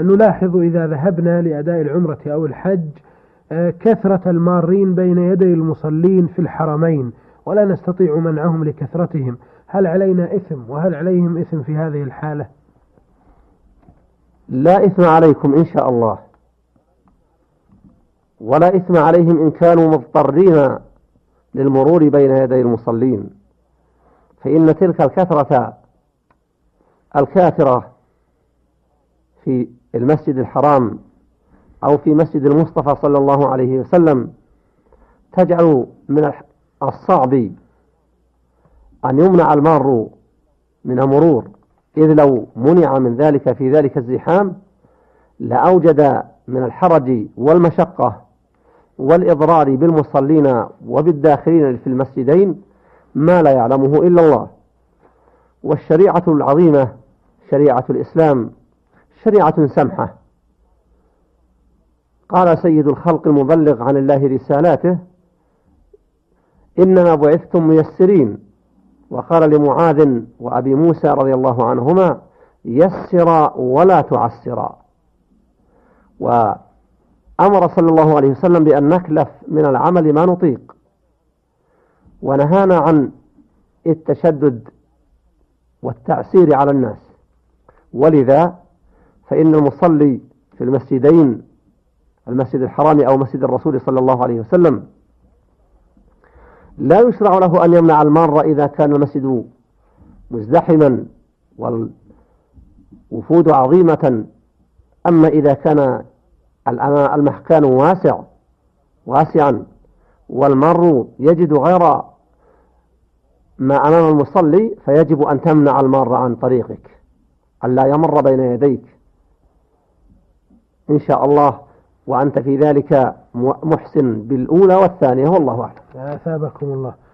نلاحظ إذا ذهبنا لأداء العمرة أو الحج كثرة المارين بين يدي المصلين في الحرمين، ولا نستطيع منعهم لكثرتهم. هل علينا إثم وهل عليهم إثم في هذه الحالة؟ لا إثم عليكم إن شاء الله، ولا إثم عليهم إن كانوا مضطرين للمرور بين يدي المصلين، فإن تلك الكثرة الكاثرة في المسجد الحرام أو في مسجد المصطفى صلى الله عليه وسلم تجعل من الصعب أن يمنع المار من المرور، إذ لو منع من ذلك في ذلك الزحام لأوجد من الحرج والمشقة والإضرار بالمصلين وبالداخلين في المسجدين ما لا يعلمه إلا الله. والشريعة العظيمة شريعة الإسلام شريعة سمحة. قال سيد الخلق المبلغ عن الله رسالاته: إنما بعثتم ميسرين. وقال لمعاذ وأبي موسى رضي الله عنهما: يسر ولا تعسر. وأمر صلى الله عليه وسلم بأن نكلف من العمل ما نطيق، ونهانا عن التشدد والتعسير على الناس. ولذا فإن المصلي في المسجدين، المسجد الحرام أو مسجد الرسول صلى الله عليه وسلم، لا يشرع له أن يمنع المار إذا كان المسجد مزدحما والوفود عظيمة. أما إذا كان المكان واسعا والمار يجد غير ما أمام المصلي، فيجب أن تمنع المار عن طريقك، أن لا يمر بين يديك إن شاء الله، وأنت في ذلك محسن بالأولى والثانية، والله أعلم. أثابكم الله.